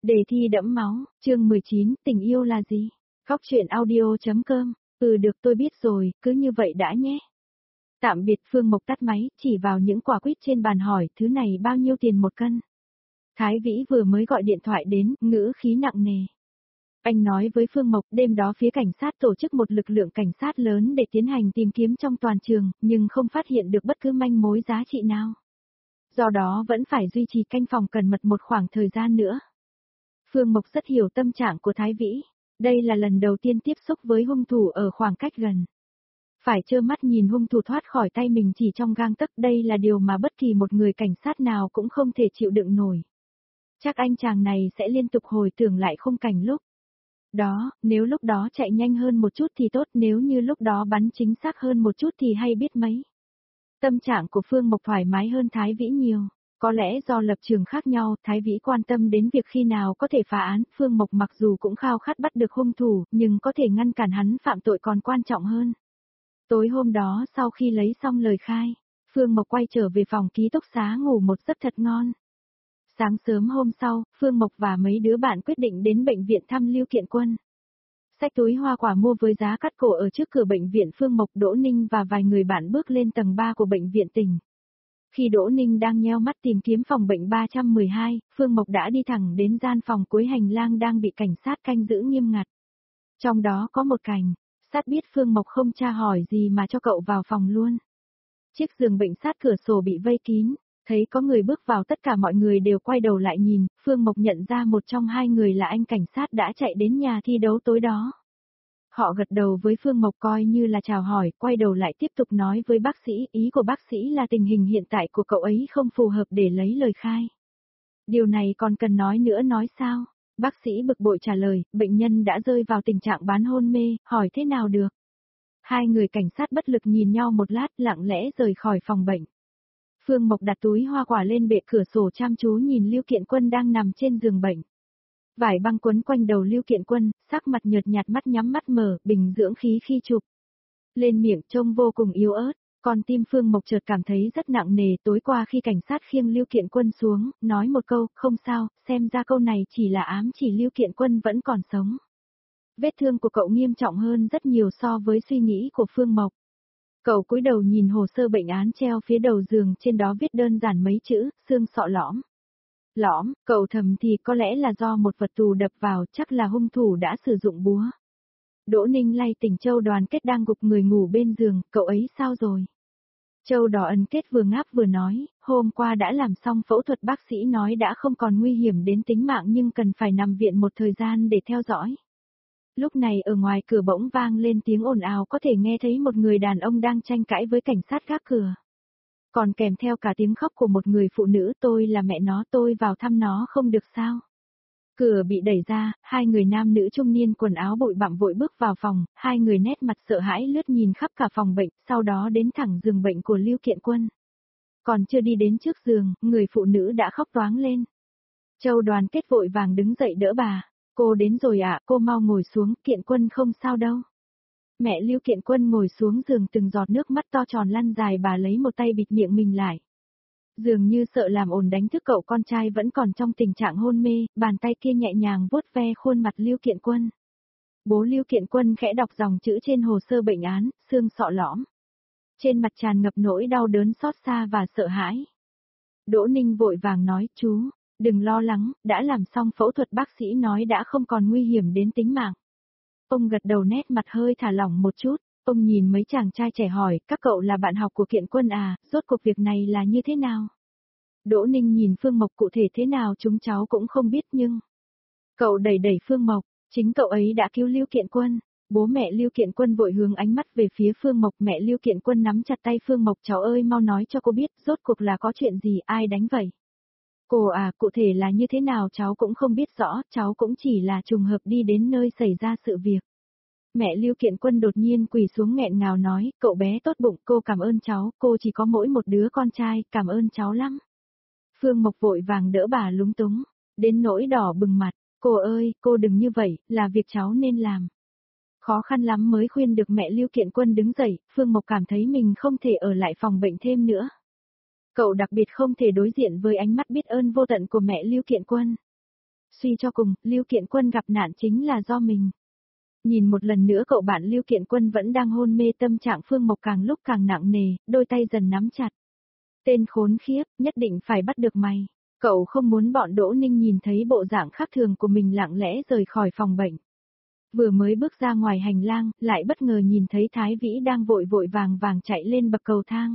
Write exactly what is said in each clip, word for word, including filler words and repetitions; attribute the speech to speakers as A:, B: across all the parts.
A: Đề thi đẫm máu, chương mười chín, tình yêu là gì? Góc truyện audio.com, ừ được tôi biết rồi, cứ như vậy đã nhé. Tạm biệt. Phương Mộc tắt máy, chỉ vào những quả quýt trên bàn hỏi, thứ này bao nhiêu tiền một cân? Thái Vĩ vừa mới gọi điện thoại đến, ngữ khí nặng nề. Anh nói với Phương Mộc, đêm đó phía cảnh sát tổ chức một lực lượng cảnh sát lớn để tiến hành tìm kiếm trong toàn trường, nhưng không phát hiện được bất cứ manh mối giá trị nào. Do đó vẫn phải duy trì canh phòng cẩn mật một khoảng thời gian nữa. Phương Mộc rất hiểu tâm trạng của Thái Vĩ. Đây là lần đầu tiên tiếp xúc với hung thủ ở khoảng cách gần. Phải trơ mắt nhìn hung thủ thoát khỏi tay mình chỉ trong gang tấc, đây là điều mà bất kỳ một người cảnh sát nào cũng không thể chịu đựng nổi. Chắc anh chàng này sẽ liên tục hồi tưởng lại khung cảnh lúc đó, nếu lúc đó chạy nhanh hơn một chút thì tốt, nếu như lúc đó bắn chính xác hơn một chút thì hay biết mấy. Tâm trạng của Phương Mộc thoải mái hơn Thái Vĩ nhiều. Có lẽ do lập trường khác nhau, Thái Vĩ quan tâm đến việc khi nào có thể phá án, Phương Mộc mặc dù cũng khao khát bắt được hung thủ, nhưng có thể ngăn cản hắn phạm tội còn quan trọng hơn. Tối hôm đó sau khi lấy xong lời khai, Phương Mộc quay trở về phòng ký túc xá ngủ một giấc thật ngon. Sáng sớm hôm sau, Phương Mộc và mấy đứa bạn quyết định đến bệnh viện thăm Lưu Kiện Quân. Xách túi hoa quả mua với giá cắt cổ ở trước cửa bệnh viện, Phương Mộc, Đỗ Ninh và vài người bạn bước lên tầng ba của bệnh viện tỉnh. Khi Đỗ Ninh đang nheo mắt tìm kiếm phòng bệnh ba trăm mười hai, Phương Mộc đã đi thẳng đến gian phòng cuối hành lang đang bị cảnh sát canh giữ nghiêm ngặt. Trong đó có một cảnh sát biết Phương Mộc không tra hỏi gì mà cho cậu vào phòng luôn. Chiếc giường bệnh sát cửa sổ bị vây kín, thấy có người bước vào tất cả mọi người đều quay đầu lại nhìn, Phương Mộc nhận ra một trong hai người là anh cảnh sát đã chạy đến nhà thi đấu tối đó. Họ gật đầu với Phương Mộc coi như là chào hỏi, quay đầu lại tiếp tục nói với bác sĩ, ý của bác sĩ là tình hình hiện tại của cậu ấy không phù hợp để lấy lời khai. Điều này còn cần nói nữa nói sao? Bác sĩ bực bội trả lời, bệnh nhân đã rơi vào tình trạng bán hôn mê, hỏi thế nào được? Hai người cảnh sát bất lực nhìn nhau một lát, lặng lẽ rời khỏi phòng bệnh. Phương Mộc đặt túi hoa quả lên bệ cửa sổ chăm chú nhìn Lưu Kiện Quân đang nằm trên giường bệnh. Vải băng quấn quanh đầu Lưu Kiện Quân, sắc mặt nhợt nhạt, mắt nhắm mắt mở, bình dưỡng khí khi chụp lên miệng trông vô cùng yếu ớt. Còn tim Phương Mộc chợt cảm thấy rất nặng nề. Tối qua khi cảnh sát khiêng Lưu Kiện Quân xuống, nói một câu, không sao, xem ra câu này chỉ là ám chỉ Lưu Kiện Quân vẫn còn sống. Vết thương của cậu nghiêm trọng hơn rất nhiều so với suy nghĩ của Phương Mộc. Cậu cúi đầu nhìn hồ sơ bệnh án treo phía đầu giường, trên đó viết đơn giản mấy chữ, xương sọ lõm. Lõm, cậu thầm thì có lẽ là do một vật tù đập vào, chắc là hung thủ đã sử dụng búa. Đỗ Ninh lay tỉnh Châu Đoàn Kết đang gục người ngủ bên giường, cậu ấy sao rồi? Châu Đỏ Ân Kết vừa ngáp vừa nói, hôm qua đã làm xong phẫu thuật, bác sĩ nói đã không còn nguy hiểm đến tính mạng nhưng cần phải nằm viện một thời gian để theo dõi. Lúc này ở ngoài cửa bỗng vang lên tiếng ồn ào, có thể nghe thấy một người đàn ông đang tranh cãi với cảnh sát gác cửa. Còn kèm theo cả tiếng khóc của một người phụ nữ, tôi là mẹ nó, tôi vào thăm nó không được sao? Cửa bị đẩy ra, hai người nam nữ trung niên quần áo bụi bặm vội bước vào phòng, hai người nét mặt sợ hãi lướt nhìn khắp cả phòng bệnh, sau đó đến thẳng giường bệnh của Lưu Kiện Quân. Còn chưa đi đến trước giường, người phụ nữ đã khóc toáng lên. Châu Đoàn Kết vội vàng đứng dậy đỡ bà. Cô đến rồi ạ, à, cô mau ngồi xuống, Kiện Quân không sao đâu. Mẹ Lưu Kiện Quân ngồi xuống giường, từng giọt nước mắt to tròn lăn dài, bà lấy một tay bịt miệng mình lại. Dường như sợ làm ồn đánh thức cậu con trai vẫn còn trong tình trạng hôn mê, bàn tay kia nhẹ nhàng vuốt ve khuôn mặt Lưu Kiện Quân. Bố Lưu Kiện Quân khẽ đọc dòng chữ trên hồ sơ bệnh án, xương sọ lõm. Trên mặt tràn ngập nỗi đau đớn xót xa và sợ hãi. Đỗ Ninh vội vàng nói, chú, đừng lo lắng, đã làm xong phẫu thuật, bác sĩ nói đã không còn nguy hiểm đến tính mạng. Ông gật đầu, nét mặt hơi thả lỏng một chút, ông nhìn mấy chàng trai trẻ hỏi, các cậu là bạn học của Kiện Quân à, rốt cuộc việc này là như thế nào? Đỗ Ninh nhìn Phương Mộc, cụ thể thế nào chúng cháu cũng không biết nhưng... Cậu đẩy đẩy Phương Mộc, chính cậu ấy đã cứu Lưu Kiện Quân. Bố mẹ Lưu Kiện Quân vội hướng ánh mắt về phía Phương Mộc, mẹ Lưu Kiện Quân nắm chặt tay Phương Mộc, cháu ơi mau nói cho cô biết, rốt cuộc là có chuyện gì, ai đánh vậy? Cô à, cụ thể là như thế nào cháu cũng không biết rõ, cháu cũng chỉ là trùng hợp đi đến nơi xảy ra sự việc. Mẹ Lưu Kiện Quân đột nhiên quỳ xuống nghẹn ngào nói, cậu bé tốt bụng, cô cảm ơn cháu, cô chỉ có mỗi một đứa con trai, cảm ơn cháu lắm. Phương Mộc vội vàng đỡ bà lúng túng, đến nỗi đỏ bừng mặt, cô ơi, cô đừng như vậy, là việc cháu nên làm. Khó khăn lắm mới khuyên được mẹ Lưu Kiện Quân đứng dậy, Phương Mộc cảm thấy mình không thể ở lại phòng bệnh thêm nữa. Cậu đặc biệt không thể đối diện với ánh mắt biết ơn vô tận của mẹ Lưu Kiện Quân. suy cho cùng, Lưu Kiện Quân gặp nạn chính là do mình. Nhìn một lần nữa cậu bạn Lưu Kiện Quân vẫn đang hôn mê, tâm trạng Phương Mộc càng lúc càng nặng nề, đôi tay dần nắm chặt. Tên khốn khiếp, nhất định phải bắt được mày. Cậu không muốn bọn Đỗ Ninh nhìn thấy bộ dạng khác thường của mình, lặng lẽ rời khỏi phòng bệnh. Vừa mới bước ra ngoài hành lang, lại bất ngờ nhìn thấy Thái Vĩ đang vội vội vàng vàng chạy lên bậc cầu thang.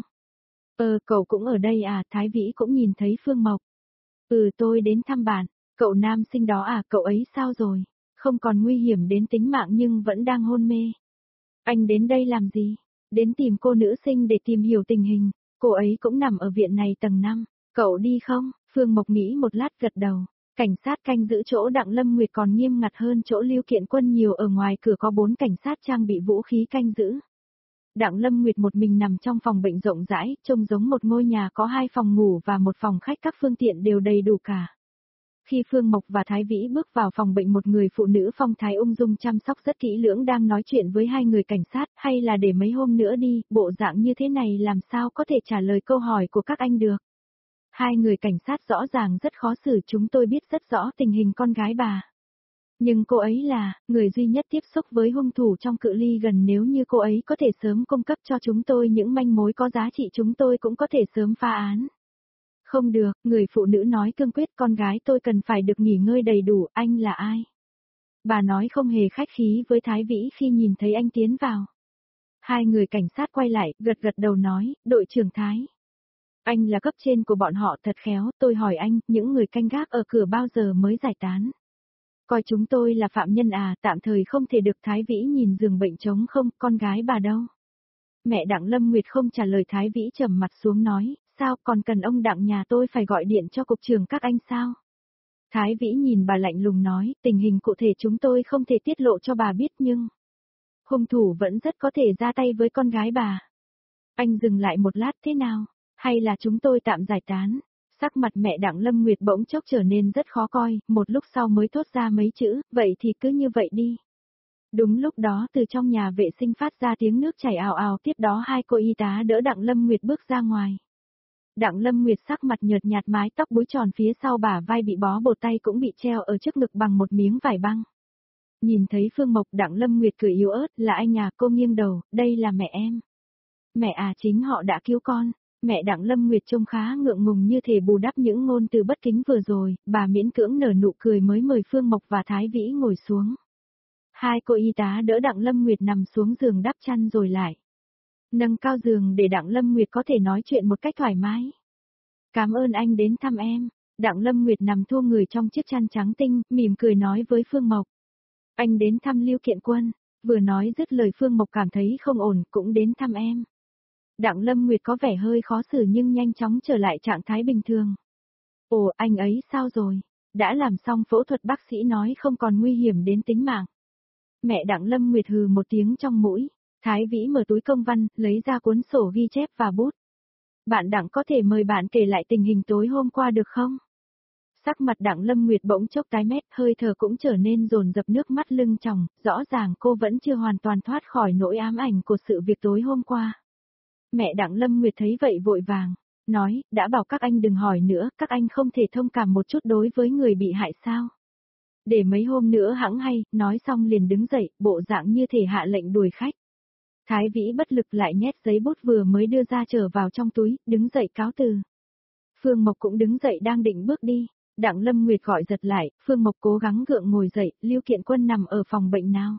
A: Ờ, cậu cũng ở đây à? Thái Vĩ cũng nhìn thấy Phương Mộc. Ừ, tôi đến thăm bạn. Cậu nam sinh đó à? Cậu ấy sao rồi? Không còn nguy hiểm đến tính mạng nhưng vẫn đang hôn mê. Anh đến đây làm gì? Đến tìm cô nữ sinh để tìm hiểu tình hình. Cô ấy cũng nằm ở viện này tầng năm. Cậu đi không? Phương Mộc nghĩ một lát gật đầu. Cảnh sát canh giữ chỗ Đặng Lâm Nguyệt còn nghiêm ngặt hơn chỗ Lưu Kiện Quân nhiều, ở ngoài cửa có bốn cảnh sát trang bị vũ khí canh giữ. Đặng Lâm Nguyệt một mình nằm trong phòng bệnh rộng rãi, trông giống một ngôi nhà có hai phòng ngủ và một phòng khách, các phương tiện đều đầy đủ cả. Khi Phương Mộc và Thái Vĩ bước vào phòng bệnh, một người phụ nữ phong thái ung dung chăm sóc rất kỹ lưỡng đang nói chuyện với hai người cảnh sát. Hay là để mấy hôm nữa đi, bộ dạng như thế này làm sao có thể trả lời câu hỏi của các anh được. Hai người cảnh sát rõ ràng rất khó xử, chúng tôi biết rất rõ tình hình con gái bà. Nhưng cô ấy là người duy nhất tiếp xúc với hung thủ trong cự ly gần, nếu như cô ấy có thể sớm cung cấp cho chúng tôi những manh mối có giá trị, chúng tôi cũng có thể sớm phá án. Không được, người phụ nữ nói cương quyết, con gái tôi cần phải được nghỉ ngơi đầy đủ. Anh là ai? Bà nói không hề khách khí với Thái Vĩ khi nhìn thấy anh tiến vào. Hai người cảnh sát quay lại, gật gật đầu nói, đội trưởng Thái. Anh là cấp trên của bọn họ, thật khéo. Tôi hỏi anh, những người canh gác ở cửa bao giờ mới giải tán? Coi chúng tôi là phạm nhân à? Tạm thời không thể được. Thái Vĩ nhìn giường bệnh trống không, con gái bà đâu? Mẹ Đặng Lâm Nguyệt không trả lời. Thái Vĩ trầm mặt xuống nói, sao còn cần ông Đặng nhà tôi phải gọi điện cho cục trưởng các anh sao? Thái Vĩ nhìn bà lạnh lùng nói, tình hình cụ thể chúng tôi không thể tiết lộ cho bà biết, nhưng hung thủ vẫn rất có thể ra tay với con gái bà. Anh dừng lại một lát, thế nào? Hay là chúng tôi tạm giải tán? Sắc mặt mẹ Đặng Lâm Nguyệt bỗng chốc trở nên rất khó coi, một lúc sau mới thốt ra mấy chữ, vậy thì cứ như vậy đi. Đúng lúc đó từ trong nhà vệ sinh phát ra tiếng nước chảy ào ào, tiếp đó hai cô y tá đỡ Đặng Lâm Nguyệt bước ra ngoài. Đặng Lâm Nguyệt sắc mặt nhợt nhạt, mái tóc búi tròn phía sau bả vai bị bó bột, tay cũng bị treo ở trước ngực bằng một miếng vải băng. Nhìn thấy Phương Mộc, Đặng Lâm Nguyệt cười yếu ớt, là anh à? Cô nghiêng đầu, đây là mẹ em. Mẹ à, chính họ đã cứu con. Mẹ Đặng Lâm Nguyệt trông khá ngượng ngùng, như thể bù đắp những ngôn từ bất kính vừa rồi, bà miễn cưỡng nở nụ cười mới mời Phương Mộc và Thái Vĩ ngồi xuống. Hai cô y tá đỡ Đặng Lâm Nguyệt nằm xuống giường, đắp chăn rồi lại nâng cao giường để Đặng Lâm Nguyệt có thể nói chuyện một cách thoải mái. Cảm ơn anh đến thăm em. Đặng Lâm Nguyệt nằm thua người trong chiếc chăn trắng tinh, mỉm cười nói với Phương Mộc. Anh đến thăm Lưu Kiện Quân. Vừa nói dứt lời Phương Mộc cảm thấy không ổn, cũng đến thăm em. Đặng Lâm Nguyệt có vẻ hơi khó xử nhưng nhanh chóng trở lại trạng thái bình thường. Ồ, anh ấy sao rồi? Đã làm xong phẫu thuật, bác sĩ nói không còn nguy hiểm đến tính mạng. Mẹ Đặng Lâm Nguyệt hừ một tiếng trong mũi. Thái Vĩ mở túi công văn, lấy ra cuốn sổ ghi chép và bút. Bạn Đặng, có thể mời bạn kể lại tình hình tối hôm qua được không? Sắc mặt Đặng Lâm Nguyệt bỗng chốc tái mét, hơi thở cũng trở nên dồn dập, nước mắt lưng tròng, rõ ràng cô vẫn chưa hoàn toàn thoát khỏi nỗi ám ảnh của sự việc tối hôm qua. Mẹ Đặng Lâm Nguyệt thấy vậy vội vàng, nói, đã bảo các anh đừng hỏi nữa, các anh không thể thông cảm một chút đối với người bị hại sao? Để mấy hôm nữa hẵng hay. Nói xong liền đứng dậy, bộ dạng như thể hạ lệnh đuổi khách. Thái Vĩ bất lực lại nhét giấy bút vừa mới đưa ra trở vào trong túi, đứng dậy cáo từ. Phương Mộc cũng đứng dậy đang định bước đi. Đặng Lâm Nguyệt gọi giật lại, Phương Mộc cố gắng gượng ngồi dậy, Lưu Kiện Quân nằm ở phòng bệnh nào?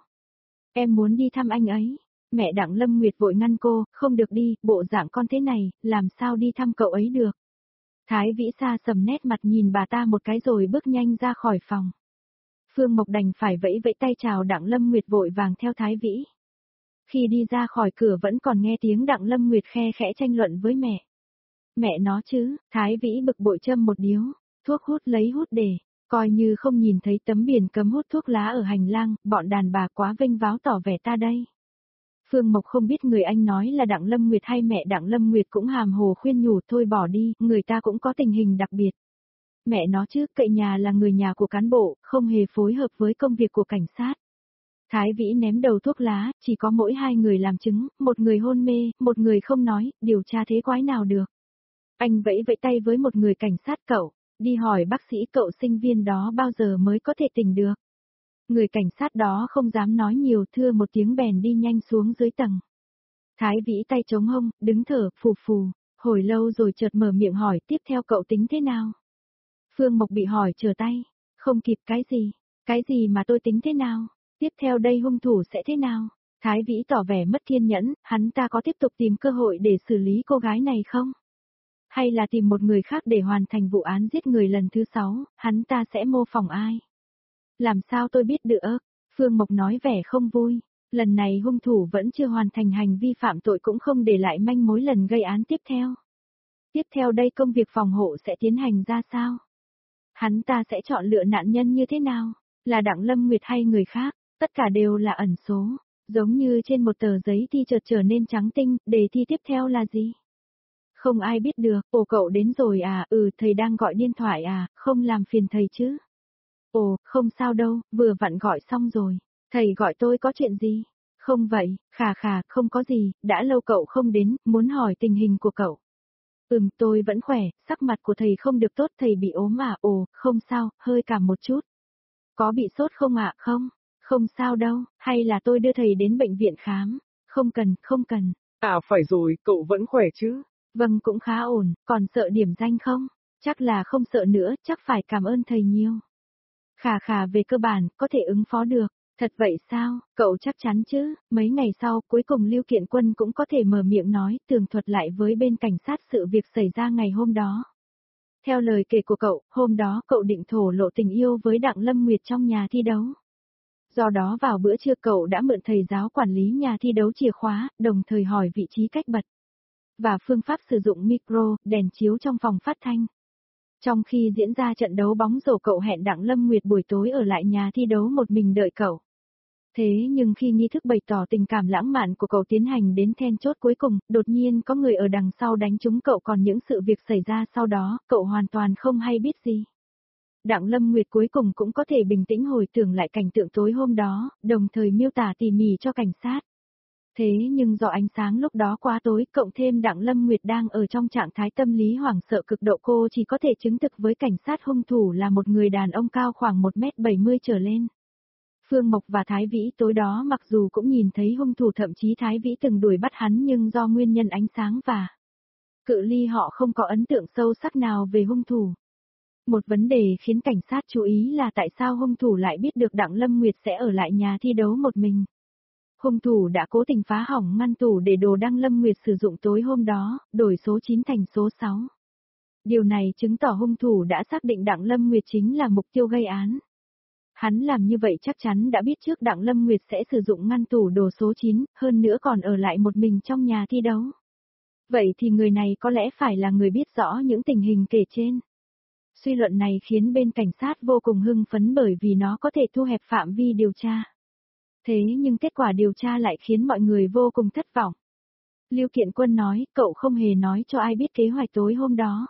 A: Em muốn đi thăm anh ấy. Mẹ Đặng Lâm Nguyệt vội ngăn cô, không được đi, bộ dạng con thế này, làm sao đi thăm cậu ấy được. Thái Vĩ xa sầm nét mặt nhìn bà ta một cái rồi bước nhanh ra khỏi phòng. Phương Mộc đành phải vẫy vẫy tay chào Đặng Lâm Nguyệt, vội vàng theo Thái Vĩ. Khi đi ra khỏi cửa vẫn còn nghe tiếng Đặng Lâm Nguyệt khe khẽ tranh luận với mẹ. Mẹ nó chứ, Thái Vĩ bực bội châm một điếu, thuốc hút lấy hút để, coi như không nhìn thấy tấm biển cấm hút thuốc lá ở hành lang, bọn đàn bà quá vênh váo tỏ vẻ ta đây. Phương Mộc không biết người anh nói là Đặng Lâm Nguyệt hay mẹ Đặng Lâm Nguyệt, cũng hàm hồ khuyên nhủ thôi bỏ đi, người ta cũng có tình hình đặc biệt. Mẹ nó chứ, cậy nhà là người nhà của cán bộ, không hề phối hợp với công việc của cảnh sát. Thái Vĩ ném đầu thuốc lá, chỉ có mỗi hai người làm chứng, một người hôn mê, một người không nói, điều tra thế quái nào được. Anh vẫy vẫy tay với một người cảnh sát, cậu, đi hỏi bác sĩ cậu sinh viên đó bao giờ mới có thể tỉnh được. Người cảnh sát đó không dám nói nhiều, thưa một tiếng bèn đi nhanh xuống dưới tầng. Thái Vĩ tay chống hông, đứng thở, phù phù, hồi lâu rồi chợt mở miệng hỏi, tiếp theo cậu tính thế nào? Phương Mộc bị hỏi trở tay, không kịp. Cái gì? Cái gì mà tôi tính thế nào? Tiếp theo đây hung thủ sẽ thế nào? Thái Vĩ tỏ vẻ mất kiên nhẫn, hắn ta có tiếp tục tìm cơ hội để xử lý cô gái này không? Hay là tìm một người khác để hoàn thành vụ án giết người lần thứ sáu, hắn ta sẽ mô phỏng ai? Làm sao tôi biết được? Phương Mộc nói vẻ không vui. Lần này hung thủ vẫn chưa hoàn thành hành vi phạm tội cũng không để lại manh mối lần gây án tiếp theo. Tiếp theo đây công việc phòng hộ sẽ tiến hành ra sao? Hắn ta sẽ chọn lựa nạn nhân như thế nào? Là Đặng Lâm Nguyệt hay người khác? Tất cả đều là ẩn số. Giống như trên một tờ giấy thi chợt trở nên trắng tinh, đề thi tiếp theo là gì? Không ai biết được. Ồ, cậu đến rồi à? Ừ, thầy đang gọi điện thoại à? Không làm phiền thầy chứ? Ồ, không sao đâu, vừa vặn gọi xong rồi. Thầy gọi tôi có chuyện gì? Không vậy, khà khà, không có gì, đã lâu cậu không đến, muốn hỏi tình hình của cậu. Ừm, tôi vẫn khỏe, sắc mặt của thầy không được tốt, thầy bị ốm à? Ồ, không sao, hơi cảm một chút. Có bị sốt không ạ? Không, không sao đâu, hay là tôi đưa thầy đến bệnh viện khám? Không cần, không cần.
B: À phải rồi, cậu vẫn khỏe chứ?
A: Vâng, cũng khá ổn, còn sợ điểm danh không? Chắc là không sợ nữa, chắc phải cảm ơn thầy nhiều. Khà khà, về cơ bản, có thể ứng phó được. Thật vậy sao, cậu chắc chắn chứ? Mấy ngày sau, cuối cùng Lưu Kiện Quân cũng có thể mở miệng nói, tường thuật lại với bên cảnh sát sự việc xảy ra ngày hôm đó. Theo lời kể của cậu, hôm đó cậu định thổ lộ tình yêu với Đặng Lâm Nguyệt trong nhà thi đấu. Do đó vào bữa trưa cậu đã mượn thầy giáo quản lý nhà thi đấu chìa khóa, đồng thời hỏi vị trí cách bật. Và phương pháp sử dụng micro, đèn chiếu trong phòng phát thanh. Trong khi diễn ra trận đấu bóng rổ cậu hẹn Đặng Lâm Nguyệt buổi tối ở lại nhà thi đấu một mình đợi cậu. Thế nhưng khi nghi thức bày tỏ tình cảm lãng mạn của cậu tiến hành đến then chốt cuối cùng, đột nhiên có người ở đằng sau đánh trúng cậu, còn những sự việc xảy ra sau đó, cậu hoàn toàn không hay biết gì. Đặng Lâm Nguyệt cuối cùng cũng có thể bình tĩnh hồi tưởng lại cảnh tượng tối hôm đó, đồng thời miêu tả tỉ mỉ cho cảnh sát. Thế nhưng do ánh sáng lúc đó quá tối, cộng thêm Đặng Lâm Nguyệt đang ở trong trạng thái tâm lý hoảng sợ cực độ, cô chỉ có thể chứng thực với cảnh sát hung thủ là một người đàn ông cao khoảng một mét bảy mươi trở lên. Phương Mộc và Thái Vĩ tối đó mặc dù cũng nhìn thấy hung thủ, thậm chí Thái Vĩ từng đuổi bắt hắn, nhưng do nguyên nhân ánh sáng và cự ly họ không có ấn tượng sâu sắc nào về hung thủ. Một vấn đề khiến cảnh sát chú ý là tại sao hung thủ lại biết được Đặng Lâm Nguyệt sẽ ở lại nhà thi đấu một mình. Hung thủ đã cố tình phá hỏng ngăn tủ để đồ Đặng Lâm Nguyệt sử dụng tối hôm đó, đổi số chín thành số sáu. Điều này chứng tỏ hung thủ đã xác định Đặng Lâm Nguyệt chính là mục tiêu gây án. Hắn làm như vậy chắc chắn đã biết trước Đặng Lâm Nguyệt sẽ sử dụng ngăn tủ đồ số chín, hơn nữa còn ở lại một mình trong nhà thi đấu. Vậy thì người này có lẽ phải là người biết rõ những tình hình kể trên. Suy luận này khiến bên cảnh sát vô cùng hưng phấn bởi vì nó có thể thu hẹp phạm vi điều tra. Thế nhưng kết quả điều tra lại khiến mọi người vô cùng thất vọng. Lưu Kiện Quân nói, cậu không hề nói cho ai biết kế hoạch tối hôm đó.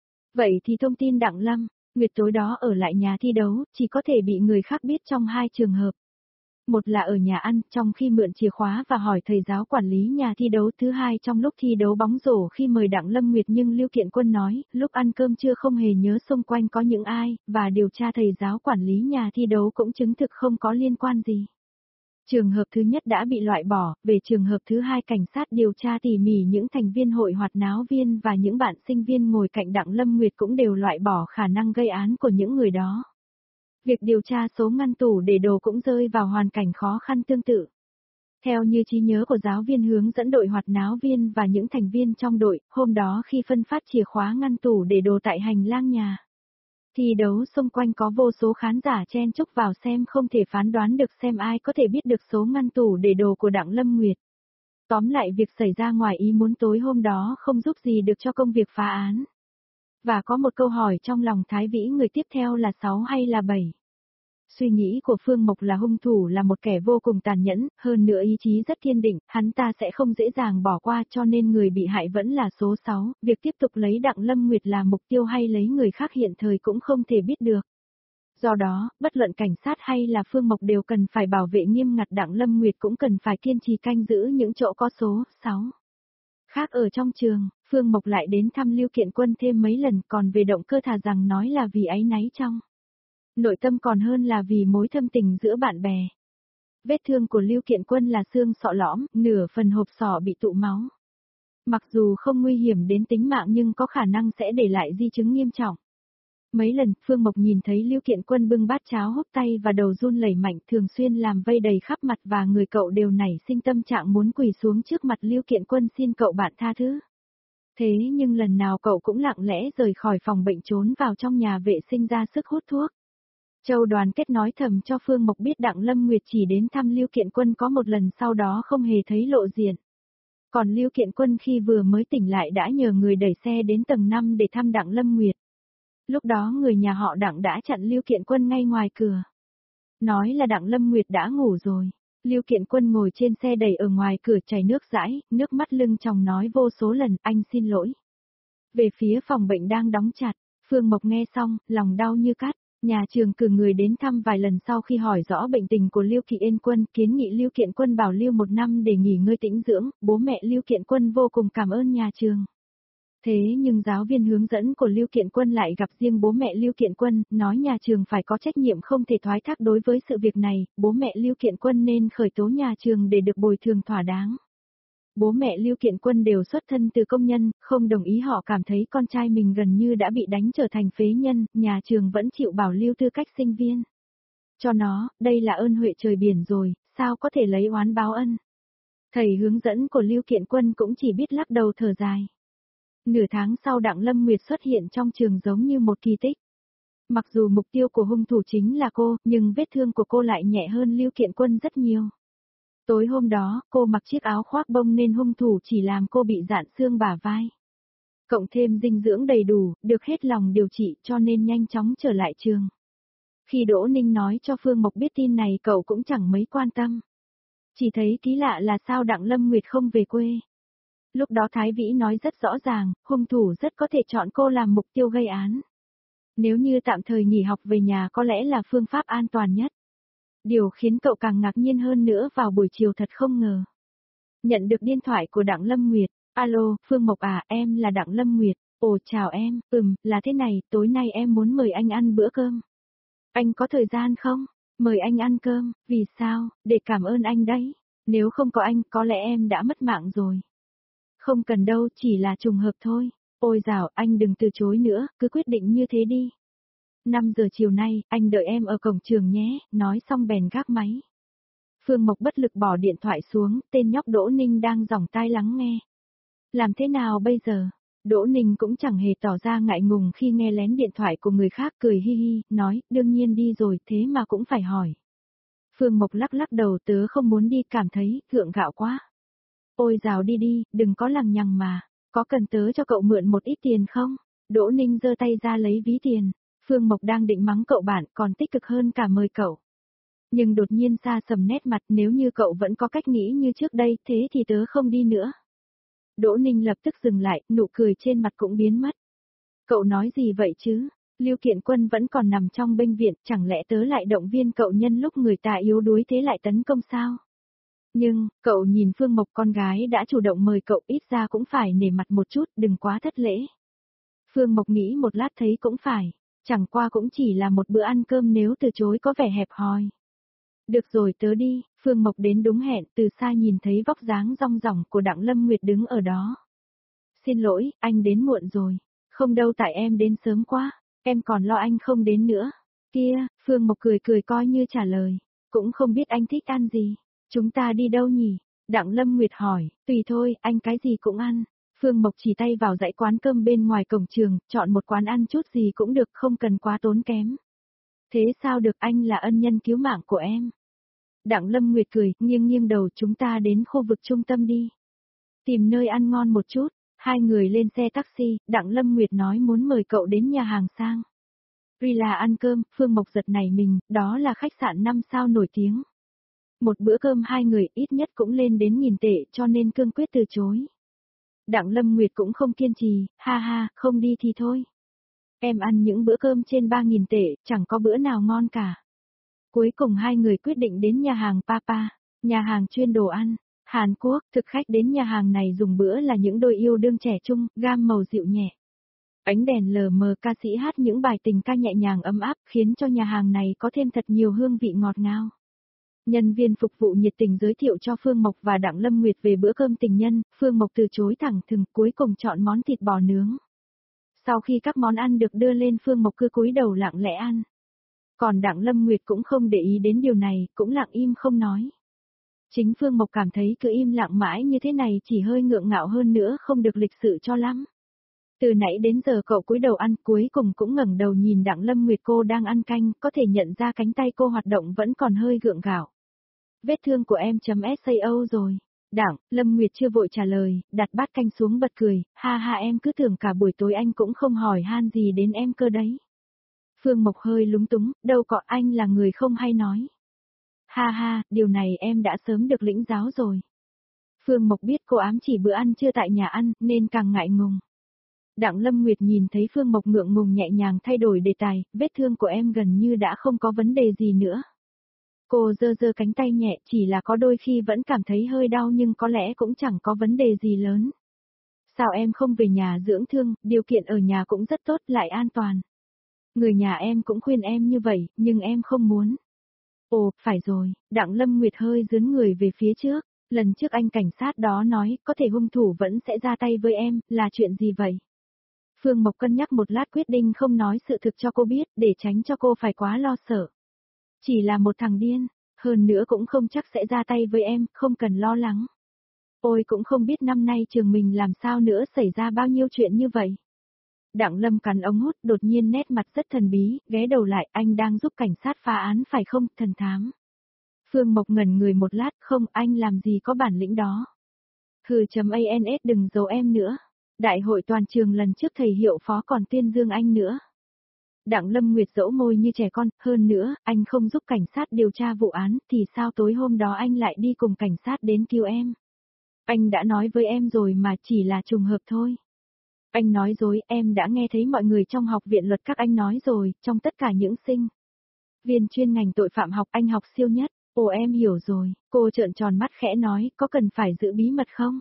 A: Vậy thì thông tin Đặng Lâm Nguyệt tối đó ở lại nhà thi đấu, chỉ có thể bị người khác biết trong hai trường hợp. Một là ở nhà ăn, trong khi mượn chìa khóa và hỏi thầy giáo quản lý nhà thi đấu. Thứ hai trong lúc thi đấu bóng rổ khi mời Đặng Lâm Nguyệt, nhưng Lưu Kiện Quân nói, lúc ăn cơm trưa không hề nhớ xung quanh có những ai, và điều tra thầy giáo quản lý nhà thi đấu cũng chứng thực không có liên quan gì. Trường hợp thứ nhất đã bị loại bỏ, về trường hợp thứ hai cảnh sát điều tra tỉ mỉ những thành viên hội hoạt náo viên và những bạn sinh viên ngồi cạnh Đặng Lâm Nguyệt cũng đều loại bỏ khả năng gây án của những người đó. Việc điều tra số ngăn tủ để đồ cũng rơi vào hoàn cảnh khó khăn tương tự. Theo như trí nhớ của giáo viên hướng dẫn đội hoạt náo viên và những thành viên trong đội, hôm đó khi phân phát chìa khóa ngăn tủ để đồ tại hành lang nhà thi đấu, xung quanh có vô số khán giả chen chúc vào xem, không thể phán đoán được xem ai có thể biết được số ngăn tủ để đồ của Đặng Lâm Nguyệt. Tóm lại việc xảy ra ngoài ý muốn tối hôm đó không giúp gì được cho công việc phá án. Và có một câu hỏi trong lòng Thái Vĩ, người tiếp theo là sáu hay là bảy? Suy nghĩ của Phương Mộc là hung thủ là một kẻ vô cùng tàn nhẫn, hơn nữa ý chí rất kiên định, hắn ta sẽ không dễ dàng bỏ qua, cho nên người bị hại vẫn là số sáu, việc tiếp tục lấy Đặng Lâm Nguyệt là mục tiêu hay lấy người khác hiện thời cũng không thể biết được. Do đó, bất luận cảnh sát hay là Phương Mộc đều cần phải bảo vệ nghiêm ngặt Đặng Lâm Nguyệt, cũng cần phải kiên trì canh giữ những chỗ có số sáu. Khác ở trong trường, Phương Mộc lại đến thăm Lưu Kiện Quân thêm mấy lần, còn về động cơ thà rằng nói là vì áy náy trong nội tâm còn hơn là vì mối thâm tình giữa bạn bè. Vết thương của Lưu Kiện Quân là xương sọ lõm, nửa phần hộp sọ bị tụ máu. Mặc dù không nguy hiểm đến tính mạng nhưng có khả năng sẽ để lại di chứng nghiêm trọng. Mấy lần, Phương Mộc nhìn thấy Lưu Kiện Quân bưng bát cháo húp tay và đầu run lẩy mạnh, thường xuyên làm vây đầy khắp mặt, và người cậu đều nảy sinh tâm trạng muốn quỳ xuống trước mặt Lưu Kiện Quân xin cậu bạn tha thứ. Thế nhưng lần nào cậu cũng lặng lẽ rời khỏi phòng bệnh trốn vào trong nhà vệ sinh ra sức hút thuốc. Châu Đoàn Kết nói thầm cho Phương Mộc biết Đặng Lâm Nguyệt chỉ đến thăm Lưu Kiện Quân có một lần, sau đó không hề thấy lộ diện. Còn Lưu Kiện Quân khi vừa mới tỉnh lại đã nhờ người đẩy xe đến tầng năm để thăm Đặng Lâm Nguyệt. Lúc đó người nhà họ Đặng đã chặn Lưu Kiện Quân ngay ngoài cửa. Nói là Đặng Lâm Nguyệt đã ngủ rồi. Lưu Kiện Quân ngồi trên xe đẩy ở ngoài cửa chảy nước dãi, nước mắt lưng tròng nói vô số lần anh xin lỗi. Về phía phòng bệnh đang đóng chặt, Phương Mộc nghe xong, lòng đau như cắt. Nhà trường cử người đến thăm vài lần sau khi hỏi rõ bệnh tình của Lưu Kiện Quân, kiến nghị Lưu Kiện Quân bảo lưu một năm để nghỉ ngơi tĩnh dưỡng, bố mẹ Lưu Kiện Quân vô cùng cảm ơn nhà trường. Thế nhưng giáo viên hướng dẫn của Lưu Kiện Quân lại gặp riêng bố mẹ Lưu Kiện Quân, nói nhà trường phải có trách nhiệm không thể thoái thác đối với sự việc này, bố mẹ Lưu Kiện Quân nên khởi tố nhà trường để được bồi thường thỏa đáng. Bố mẹ Lưu Kiện Quân đều xuất thân từ công nhân, không đồng ý, họ cảm thấy con trai mình gần như đã bị đánh trở thành phế nhân, nhà trường vẫn chịu bảo lưu tư cách sinh viên. Cho nó, đây là ơn huệ trời biển rồi, sao có thể lấy oán báo ân. Thầy hướng dẫn của Lưu Kiện Quân cũng chỉ biết lắc đầu thở dài. Nửa tháng sau Đặng Lâm Nguyệt xuất hiện trong trường giống như một kỳ tích. Mặc dù mục tiêu của hung thủ chính là cô, nhưng vết thương của cô lại nhẹ hơn Lưu Kiện Quân rất nhiều. Tối hôm đó, cô mặc chiếc áo khoác bông nên hung thủ chỉ làm cô bị rạn xương bả vai. Cộng thêm dinh dưỡng đầy đủ, được hết lòng điều trị cho nên nhanh chóng trở lại trường. Khi Đỗ Ninh nói cho Phương Mộc biết tin này cậu cũng chẳng mấy quan tâm. Chỉ thấy kỳ lạ là sao Đặng Lâm Nguyệt không về quê. Lúc đó Thái Vĩ nói rất rõ ràng, hung thủ rất có thể chọn cô làm mục tiêu gây án. Nếu như tạm thời nghỉ học về nhà có lẽ là phương pháp an toàn nhất. Điều khiến cậu càng ngạc nhiên hơn nữa vào buổi chiều thật không ngờ. Nhận được điện thoại của Đặng Lâm Nguyệt, alo, Phương Mộc à, em là Đặng Lâm Nguyệt, ồ chào em, ừm, là thế này, tối nay em muốn mời anh ăn bữa cơm. Anh có thời gian không? Mời anh ăn cơm, vì sao, để cảm ơn anh đấy, nếu không có anh có lẽ em đã mất mạng rồi. Không cần đâu, chỉ là trùng hợp thôi, ôi dào, anh đừng từ chối nữa, cứ quyết định như thế đi. năm giờ chiều nay, anh đợi em ở cổng trường nhé, nói xong bèn gác máy. Phương Mộc bất lực bỏ điện thoại xuống, tên nhóc Đỗ Ninh đang giỏng tai lắng nghe. Làm thế nào bây giờ? Đỗ Ninh cũng chẳng hề tỏ ra ngại ngùng khi nghe lén điện thoại của người khác, cười hi hi, nói, đương nhiên đi rồi, thế mà cũng phải hỏi. Phương Mộc lắc lắc đầu, tớ không muốn đi, cảm thấy gượng gạo quá. Ôi dào đi đi, đừng có lằng nhằng mà, có cần tớ cho cậu mượn một ít tiền không? Đỗ Ninh giơ tay ra lấy ví tiền. Phương Mộc đang định mắng cậu bạn còn tích cực hơn cả mời cậu. Nhưng đột nhiên xa sầm nét mặt, nếu như cậu vẫn có cách nghĩ như trước đây, thế thì tớ không đi nữa. Đỗ Ninh lập tức dừng lại, nụ cười trên mặt cũng biến mất. Cậu nói gì vậy chứ? Lưu Kiện Quân vẫn còn nằm trong bệnh viện, chẳng lẽ tớ lại động viên cậu nhân lúc người ta yếu đuối thế lại tấn công sao? Nhưng, cậu nhìn Phương Mộc, con gái đã chủ động mời cậu, ít ra cũng phải nể mặt một chút, đừng quá thất lễ. Phương Mộc nghĩ một lát thấy cũng phải. Chẳng qua cũng chỉ là một bữa ăn cơm, nếu từ chối có vẻ hẹp hòi. Được rồi tớ đi, Phương Mộc đến đúng hẹn, từ xa nhìn thấy vóc dáng rong ròng của Đặng Lâm Nguyệt đứng ở đó. Xin lỗi, anh đến muộn rồi. Không đâu, tại em đến sớm quá, em còn lo anh không đến nữa. Kia, Phương Mộc cười cười coi như trả lời. Cũng không biết anh thích ăn gì. Chúng ta đi đâu nhỉ? Đặng Lâm Nguyệt hỏi, tùy thôi, anh cái gì cũng ăn. Phương Mộc chỉ tay vào dãy quán cơm bên ngoài cổng trường, chọn một quán ăn chút gì cũng được, không cần quá tốn kém. Thế sao được, anh là ân nhân cứu mạng của em. Đặng Lâm Nguyệt cười, nghiêng nghiêng đầu, chúng ta đến khu vực trung tâm đi. Tìm nơi ăn ngon một chút, hai người lên xe taxi, Đặng Lâm Nguyệt nói muốn mời cậu đến nhà hàng sang. Vì là ăn cơm, Phương Mộc giật nảy mình, đó là khách sạn năm sao nổi tiếng. Một bữa cơm hai người ít nhất cũng lên đến nghìn tệ, cho nên cương quyết từ chối. Đặng Lâm Nguyệt cũng không kiên trì, ha ha, không đi thì thôi. Em ăn những bữa cơm trên ba nghìn tệ, chẳng có bữa nào ngon cả. Cuối cùng hai người quyết định đến nhà hàng Papa, nhà hàng chuyên đồ ăn. Hàn Quốc, thực khách đến nhà hàng này dùng bữa là những đôi yêu đương trẻ trung, gam màu dịu nhẹ. Ánh đèn lờ mờ, ca sĩ hát những bài tình ca nhẹ nhàng ấm áp khiến cho nhà hàng này có thêm thật nhiều hương vị ngọt ngào. Nhân viên phục vụ nhiệt tình giới thiệu cho Phương Mộc và Đặng Lâm Nguyệt về bữa cơm tình nhân, Phương Mộc từ chối thẳng thừng, cuối cùng chọn món thịt bò nướng. Sau khi các món ăn được đưa lên, Phương Mộc cứ cúi đầu lặng lẽ ăn. Còn Đặng Lâm Nguyệt cũng không để ý đến điều này, cũng lặng im không nói. Chính Phương Mộc cảm thấy cứ im lặng mãi như thế này chỉ hơi ngượng ngạo hơn nữa, không được lịch sự cho lắm. Từ nãy đến giờ cậu cúi đầu ăn, cuối cùng cũng ngẩng đầu nhìn Đặng Lâm Nguyệt, cô đang ăn canh, có thể nhận ra cánh tay cô hoạt động vẫn còn hơi gượng gạo. Vết thương của em chấm sao rồi. Đặng Lâm Nguyệt chưa vội trả lời, đặt bát canh xuống bật cười, ha ha, em cứ tưởng cả buổi tối anh cũng không hỏi han gì đến em cơ đấy. Phương Mộc hơi lúng túng, đâu có, anh là người không hay nói. Ha ha, điều này em đã sớm được lĩnh giáo rồi. Phương Mộc biết cô ám chỉ bữa ăn trưa tại nhà ăn, nên càng ngại ngùng. Đặng Lâm Nguyệt nhìn thấy Phương Mộc ngượng ngùng nhẹ nhàng thay đổi đề tài, vết thương của em gần như đã không có vấn đề gì nữa. Cô giơ giơ cánh tay nhẹ, chỉ là có đôi khi vẫn cảm thấy hơi đau nhưng có lẽ cũng chẳng có vấn đề gì lớn. Sao em không về nhà dưỡng thương, điều kiện ở nhà cũng rất tốt lại an toàn. Người nhà em cũng khuyên em như vậy, nhưng em không muốn. Ồ, phải rồi, Đặng Lâm Nguyệt hơi dướn người về phía trước, lần trước anh cảnh sát đó nói, có thể hung thủ vẫn sẽ ra tay với em, là chuyện gì vậy? Phương Mộc cân nhắc một lát quyết định không nói sự thực cho cô biết, để tránh cho cô phải quá lo sợ. Chỉ là một thằng điên, hơn nữa cũng không chắc sẽ ra tay với em, không cần lo lắng. Ôi cũng không biết năm nay trường mình làm sao nữa, xảy ra bao nhiêu chuyện như vậy. Đặng Lâm cắn ống hút, đột nhiên nét mặt rất thần bí, ghé đầu lại, anh đang giúp cảnh sát phá án phải không, thần thám? Phương Mộc ngẩn người một lát, không, anh làm gì có bản lĩnh đó. Hừ chấm ans, đừng giấu em nữa. Đại hội toàn trường lần trước thầy hiệu phó còn tuyên dương anh nữa. Đặng Lâm Nguyệt dỗ môi như trẻ con, hơn nữa, anh không giúp cảnh sát điều tra vụ án, thì sao tối hôm đó anh lại đi cùng cảnh sát đến cứu em? Anh đã nói với em rồi mà, chỉ là trùng hợp thôi. Anh nói dối, em đã nghe thấy mọi người trong học viện luật các anh nói rồi, trong tất cả những sinh viên chuyên ngành tội phạm học anh học siêu nhất. Ồ em hiểu rồi, cô trợn tròn mắt khẽ nói, có cần phải giữ bí mật không?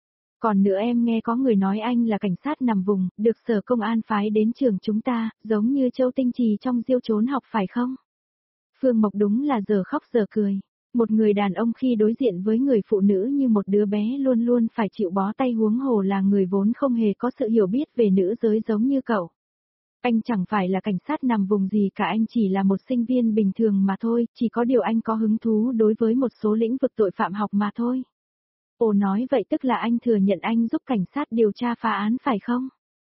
A: Còn nữa em nghe có người nói anh là cảnh sát nằm vùng, được sở công an phái đến trường chúng ta, giống như Châu Tinh Trì trong Diêu trốn học phải không? Phương Mộc đúng là giờ khóc giờ cười. Một người đàn ông khi đối diện với người phụ nữ như một đứa bé luôn luôn phải chịu bó tay, huống hồ là người vốn không hề có sự hiểu biết về nữ giới giống như cậu. Anh chẳng phải là cảnh sát nằm vùng gì cả, anh chỉ là một sinh viên bình thường mà thôi, chỉ có điều anh có hứng thú đối với một số lĩnh vực tội phạm học mà thôi. Ồ nói vậy tức là anh thừa nhận anh giúp cảnh sát điều tra phá án phải không?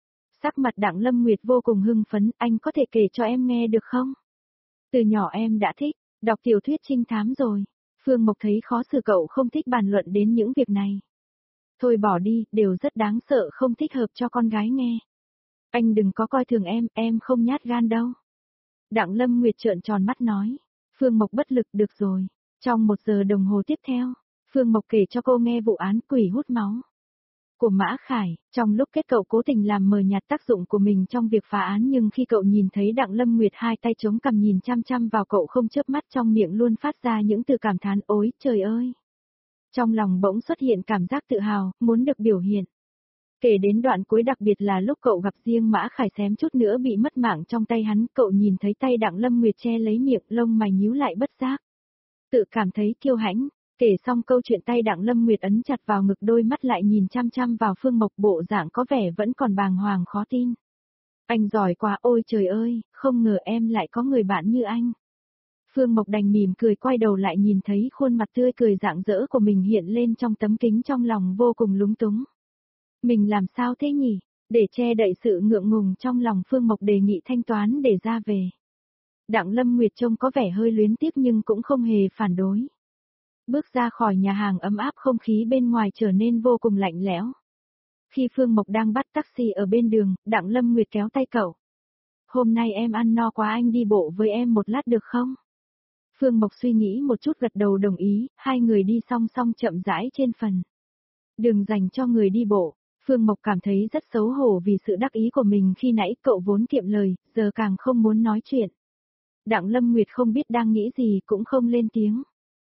A: Sắc mặt Đặng Lâm Nguyệt vô cùng hưng phấn, anh có thể kể cho em nghe được không? Từ nhỏ em đã thích đọc tiểu thuyết trinh thám rồi. Phương Mộc thấy khó xử cậu không thích bàn luận đến những việc này. Thôi bỏ đi, đều rất đáng sợ, không thích hợp cho con gái nghe. Anh đừng có coi thường em, em không nhát gan đâu. Đặng Lâm Nguyệt trợn tròn mắt nói. Phương Mộc bất lực, được rồi. Trong một giờ đồng hồ tiếp theo, Phương Mộc kể cho cô nghe vụ án quỷ hút máu của Mã Khải. Trong lúc kết cậu cố tình làm mờ nhạt tác dụng của mình trong việc phá án, nhưng khi cậu nhìn thấy Đặng Lâm Nguyệt hai tay chống cằm nhìn chăm chăm vào cậu không chớp mắt, trong miệng luôn phát ra những từ cảm thán, ôi trời ơi. Trong lòng bỗng xuất hiện cảm giác tự hào, muốn được biểu hiện. Kể đến đoạn cuối, đặc biệt là lúc cậu gặp riêng Mã Khải xém chút nữa bị mất mạng trong tay hắn, cậu nhìn thấy tay Đặng Lâm Nguyệt che lấy miệng, lông mày nhíu lại bất giác. Tự cảm thấy kiêu hãnh. Kể xong câu chuyện, tay Đặng Lâm Nguyệt ấn chặt vào ngực, đôi mắt lại nhìn chăm chăm vào Phương Mộc, bộ dạng có vẻ vẫn còn bàng hoàng khó tin. Anh giỏi quá, ôi trời ơi, không ngờ em lại có người bạn như anh. Phương Mộc đành mỉm cười, quay đầu lại nhìn thấy khuôn mặt tươi cười rạng rỡ của mình hiện lên trong tấm kính, trong lòng vô cùng lúng túng. Mình làm sao thế nhỉ? Để che đậy sự ngượng ngùng trong lòng, Phương Mộc đề nghị thanh toán để ra về. Đặng Lâm Nguyệt trông có vẻ hơi luyến tiếc nhưng cũng không hề phản đối. Bước ra khỏi nhà hàng ấm áp, không khí bên ngoài trở nên vô cùng lạnh lẽo. Khi Phương Mộc đang bắt taxi ở bên đường, Đặng Lâm Nguyệt kéo tay cậu. Hôm nay em ăn no quá, anh đi bộ với em một lát được không? Phương Mộc suy nghĩ một chút gật đầu đồng ý, hai người đi song song chậm rãi trên phần đường dành cho người đi bộ. Phương Mộc cảm thấy rất xấu hổ vì sự đắc ý của mình khi nãy, cậu vốn kiệm lời, giờ càng không muốn nói chuyện. Đặng Lâm Nguyệt không biết đang nghĩ gì cũng không lên tiếng.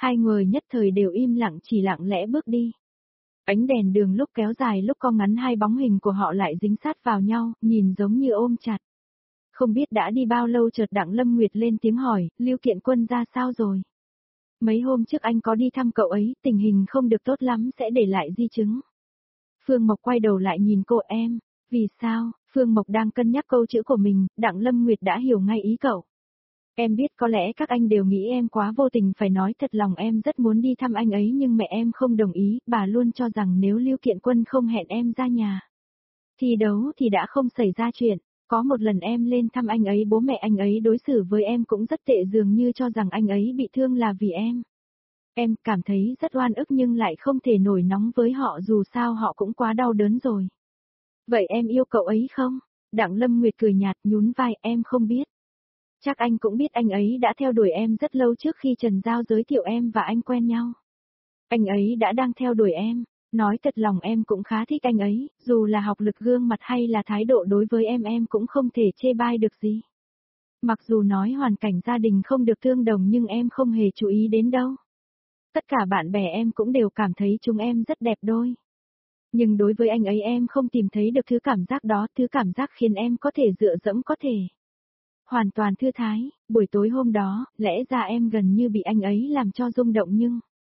A: Hai người nhất thời đều im lặng chỉ lặng lẽ bước đi. Ánh đèn đường lúc kéo dài lúc co ngắn hai bóng hình của họ lại dính sát vào nhau, nhìn giống như ôm chặt. Không biết đã đi bao lâu chợt Đặng Lâm Nguyệt lên tiếng hỏi, Lưu Kiện Quân ra sao rồi? Mấy hôm trước anh có đi thăm cậu ấy, tình hình không được tốt lắm sẽ để lại di chứng. Phương Mộc quay đầu lại nhìn cô em, vì sao? Phương Mộc đang cân nhắc câu chữ của mình, Đặng Lâm Nguyệt đã hiểu ngay ý cậu. Em biết có lẽ các anh đều nghĩ em quá vô tình phải nói thật lòng em rất muốn đi thăm anh ấy nhưng mẹ em không đồng ý, bà luôn cho rằng nếu Lưu Kiện Quân không hẹn em ra nhà. Thi đấu thì đã không xảy ra chuyện, có một lần em lên thăm anh ấy bố mẹ anh ấy đối xử với em cũng rất tệ dường như cho rằng anh ấy bị thương là vì em. Em cảm thấy rất oan ức nhưng lại không thể nổi nóng với họ dù sao họ cũng quá đau đớn rồi. Vậy em yêu cậu ấy không? Đặng Lâm Nguyệt cười nhạt nhún vai em không biết. Chắc anh cũng biết anh ấy đã theo đuổi em rất lâu trước khi Trần Giao giới thiệu em và anh quen nhau. Anh ấy đã đang theo đuổi em, nói thật lòng em cũng khá thích anh ấy, dù là học lực gương mặt hay là thái độ đối với em em cũng không thể chê bai được gì. Mặc dù nói hoàn cảnh gia đình không được tương đồng nhưng em không hề chú ý đến đâu. Tất cả bạn bè em cũng đều cảm thấy chúng em rất đẹp đôi. Nhưng đối với anh ấy em không tìm thấy được thứ cảm giác đó, thứ cảm giác khiến em có thể dựa dẫm có thể. Hoàn toàn thư thái, buổi tối hôm đó, lẽ ra em gần như bị anh ấy làm cho rung động nhưng...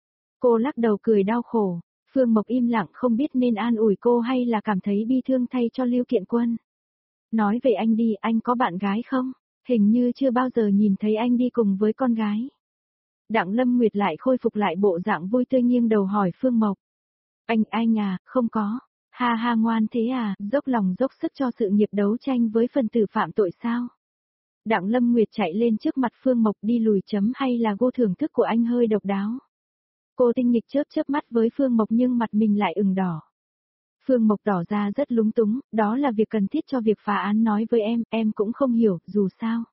A: Cô lắc đầu cười đau khổ, Phương Mộc im lặng không biết nên an ủi cô hay là cảm thấy bi thương thay cho Lưu Kiện Quân. Nói về anh đi, anh có bạn gái không? Hình như chưa bao giờ nhìn thấy anh đi cùng với con gái. Đặng Lâm Nguyệt lại khôi phục lại bộ dạng vui tươi nghiêng đầu hỏi Phương Mộc. Anh, anh à, không có. Ha ha ngoan thế à, dốc lòng dốc sức cho sự nghiệp đấu tranh với phần tử phạm tội sao? Đặng Lâm Nguyệt chạy lên trước mặt Phương Mộc đi lùi chấm hay là gu thưởng thức của anh hơi độc đáo. Cô tinh nghịch chớp chớp mắt với Phương Mộc nhưng mặt mình lại ửng đỏ. Phương Mộc tỏ ra rất lúng túng, đó là việc cần thiết cho việc phá án nói với em, em cũng không hiểu, dù sao.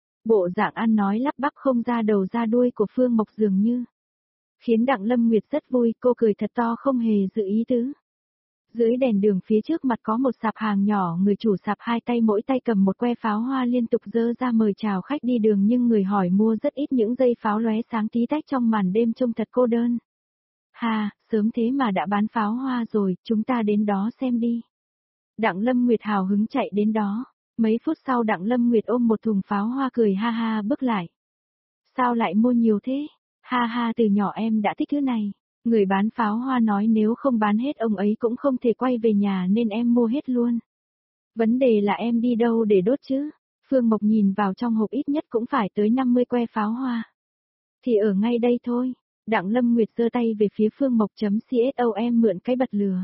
A: Bộ dạng ăn nói lắp bắp không ra đầu ra đuôi của Phương Mộc dường như. Khiến Đặng Lâm Nguyệt rất vui, cô cười thật to không hề dự ý tứ. Dưới đèn đường phía trước mặt có một sạp hàng nhỏ, người chủ sạp hai tay mỗi tay cầm một que pháo hoa liên tục dơ ra mời chào khách đi đường nhưng người hỏi mua rất ít những dây pháo lóe sáng tí tách trong màn đêm trông thật cô đơn. Hà, sớm thế mà đã bán pháo hoa rồi, chúng ta đến đó xem đi. Đặng Lâm Nguyệt hào hứng chạy đến đó, mấy phút sau Đặng Lâm Nguyệt ôm một thùng pháo hoa cười ha ha bước lại. Sao lại mua nhiều thế? Ha ha từ nhỏ em đã thích thứ này. Người bán pháo hoa nói nếu không bán hết ông ấy cũng không thể quay về nhà nên em mua hết luôn. Vấn đề là em đi đâu để đốt chứ? Phương Mộc nhìn vào trong hộp ít nhất cũng phải tới năm mươi que pháo hoa. Thì ở ngay đây thôi. Đặng Lâm Nguyệt giơ tay về phía Phương Mộc.co em mượn cái bật lửa.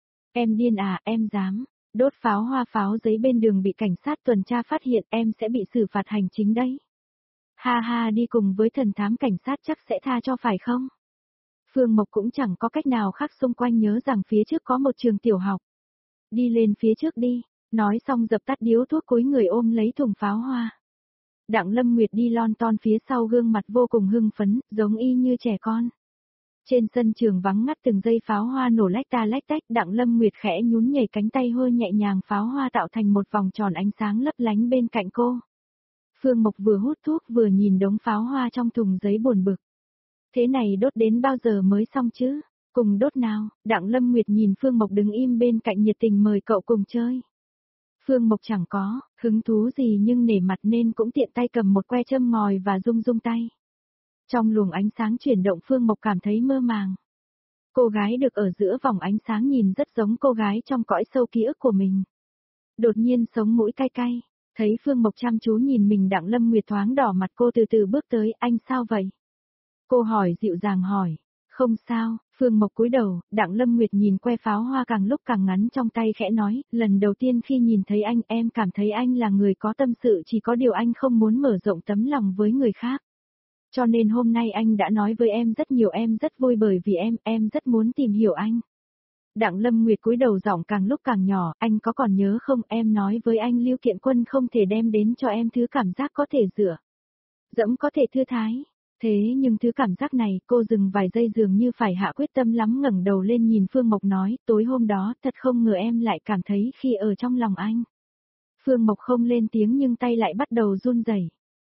A: Em điên à, em dám. Đốt pháo hoa pháo giấy bên đường bị cảnh sát tuần tra phát hiện em sẽ bị xử phạt hành chính đấy. Ha ha đi cùng với thần thám cảnh sát chắc sẽ tha cho phải không? Phương Mộc cũng chẳng có cách nào khác xung quanh nhớ rằng phía trước có một trường tiểu học. Đi lên phía trước đi, nói xong dập tắt điếu thuốc cúi người ôm lấy thùng pháo hoa. Đặng Lâm Nguyệt đi lon ton phía sau gương mặt vô cùng hưng phấn, giống y như trẻ con. Trên sân trường vắng ngắt từng giây pháo hoa nổ lách ta lách tách, Đặng Lâm Nguyệt khẽ nhún nhảy cánh tay hơi nhẹ nhàng pháo hoa tạo thành một vòng tròn ánh sáng lấp lánh bên cạnh cô. Phương Mộc vừa hút thuốc vừa nhìn đống pháo hoa trong thùng giấy buồn bực. Thế này đốt đến bao giờ mới xong chứ? Cùng đốt nào? Đặng Lâm Nguyệt nhìn Phương Mộc đứng im bên cạnh nhiệt tình mời cậu cùng chơi. Phương Mộc chẳng có hứng thú gì nhưng nể mặt nên cũng tiện tay cầm một que châm ngòi và rung rung tay. Trong luồng ánh sáng chuyển động Phương Mộc cảm thấy mơ màng. Cô gái được ở giữa vòng ánh sáng nhìn rất giống cô gái trong cõi sâu ký ức của mình. Đột nhiên sống mũi cay cay, thấy Phương Mộc chăm chú nhìn mình Đặng Lâm Nguyệt thoáng đỏ mặt cô từ từ bước tới, anh sao vậy? Cô hỏi dịu dàng hỏi, không sao, Phương Mộc cúi đầu, Đặng Lâm Nguyệt nhìn que pháo hoa càng lúc càng ngắn trong tay khẽ nói, lần đầu tiên khi nhìn thấy anh em cảm thấy anh là người có tâm sự chỉ có điều anh không muốn mở rộng tấm lòng với người khác. Cho nên hôm nay anh đã nói với em rất nhiều em rất vui bởi vì em, em rất muốn tìm hiểu anh. Đặng Lâm Nguyệt cúi đầu giọng càng lúc càng nhỏ, anh có còn nhớ không em nói với anh Lưu Kiện Quân không thể đem đến cho em thứ cảm giác có thể dựa dẫm có thể thư thái. Thế nhưng thứ cảm giác này cô dừng vài giây dường như phải hạ quyết tâm lắm ngẩng đầu lên nhìn Phương Mộc nói tối hôm đó thật không ngờ em lại cảm thấy khi ở trong lòng anh. Phương Mộc không lên tiếng nhưng tay lại bắt đầu run rẩy.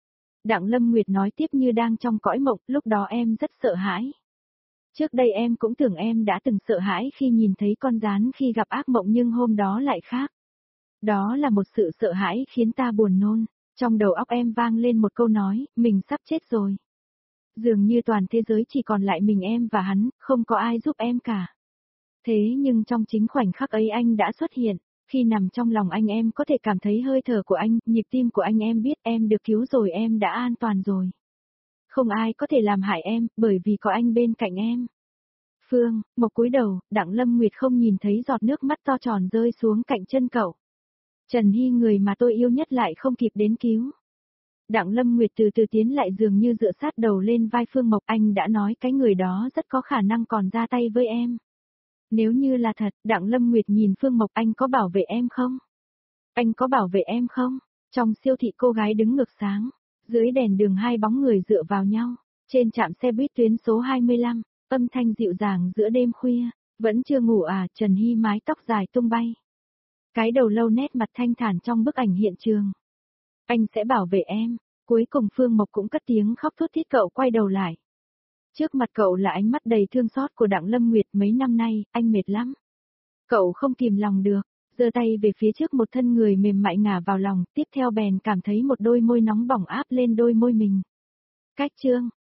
A: Đặng Lâm Nguyệt nói tiếp như đang trong cõi mộng, lúc đó em rất sợ hãi. Trước đây em cũng tưởng em đã từng sợ hãi khi nhìn thấy con gián khi gặp ác mộng nhưng hôm đó lại khác. Đó là một sự sợ hãi khiến ta buồn nôn. Trong đầu óc em vang lên một câu nói, mình sắp chết rồi. Dường như toàn thế giới chỉ còn lại mình em và hắn, không có ai giúp em cả. Thế nhưng trong chính khoảnh khắc ấy anh đã xuất hiện. Khi nằm trong lòng anh em có thể cảm thấy hơi thở của anh, nhịp tim của anh, em biết em được cứu rồi, em đã an toàn rồi. Không ai có thể làm hại em, bởi vì có anh bên cạnh em. Phương, Mộc cúi đầu, Đặng Lâm Nguyệt không nhìn thấy giọt nước mắt to tròn rơi xuống cạnh chân cậu. Trần Hy, người mà tôi yêu nhất lại không kịp đến cứu. Đặng Lâm Nguyệt từ từ tiến lại, dường như dựa sát đầu lên vai Phương Mộc. Anh đã nói cái người đó rất có khả năng còn ra tay với em. Nếu như là thật, Đặng Lâm Nguyệt nhìn Phương Mộc, anh có bảo vệ em không? Anh có bảo vệ em không? Trong siêu thị cô gái đứng ngược sáng. Dưới đèn đường hai bóng người dựa vào nhau. Trên trạm xe buýt tuyến số hai mươi lăm, âm thanh dịu dàng giữa đêm khuya. Vẫn chưa ngủ à? Trần Hy mái tóc dài tung bay. Cái đầu lâu, nét mặt thanh thản trong bức ảnh hiện trường. Anh sẽ bảo vệ em. Cuối cùng Phương Mộc cũng cất tiếng khóc thút thít. Cậu quay đầu lại. Trước mặt cậu là ánh mắt đầy thương xót của Đặng Lâm Nguyệt. Mấy năm nay, anh mệt lắm. Cậu không kìm lòng được, giơ tay về phía trước, một thân người mềm mại ngả vào lòng, tiếp theo bèn cảm thấy một đôi môi nóng bỏng áp lên đôi môi mình. Cách chương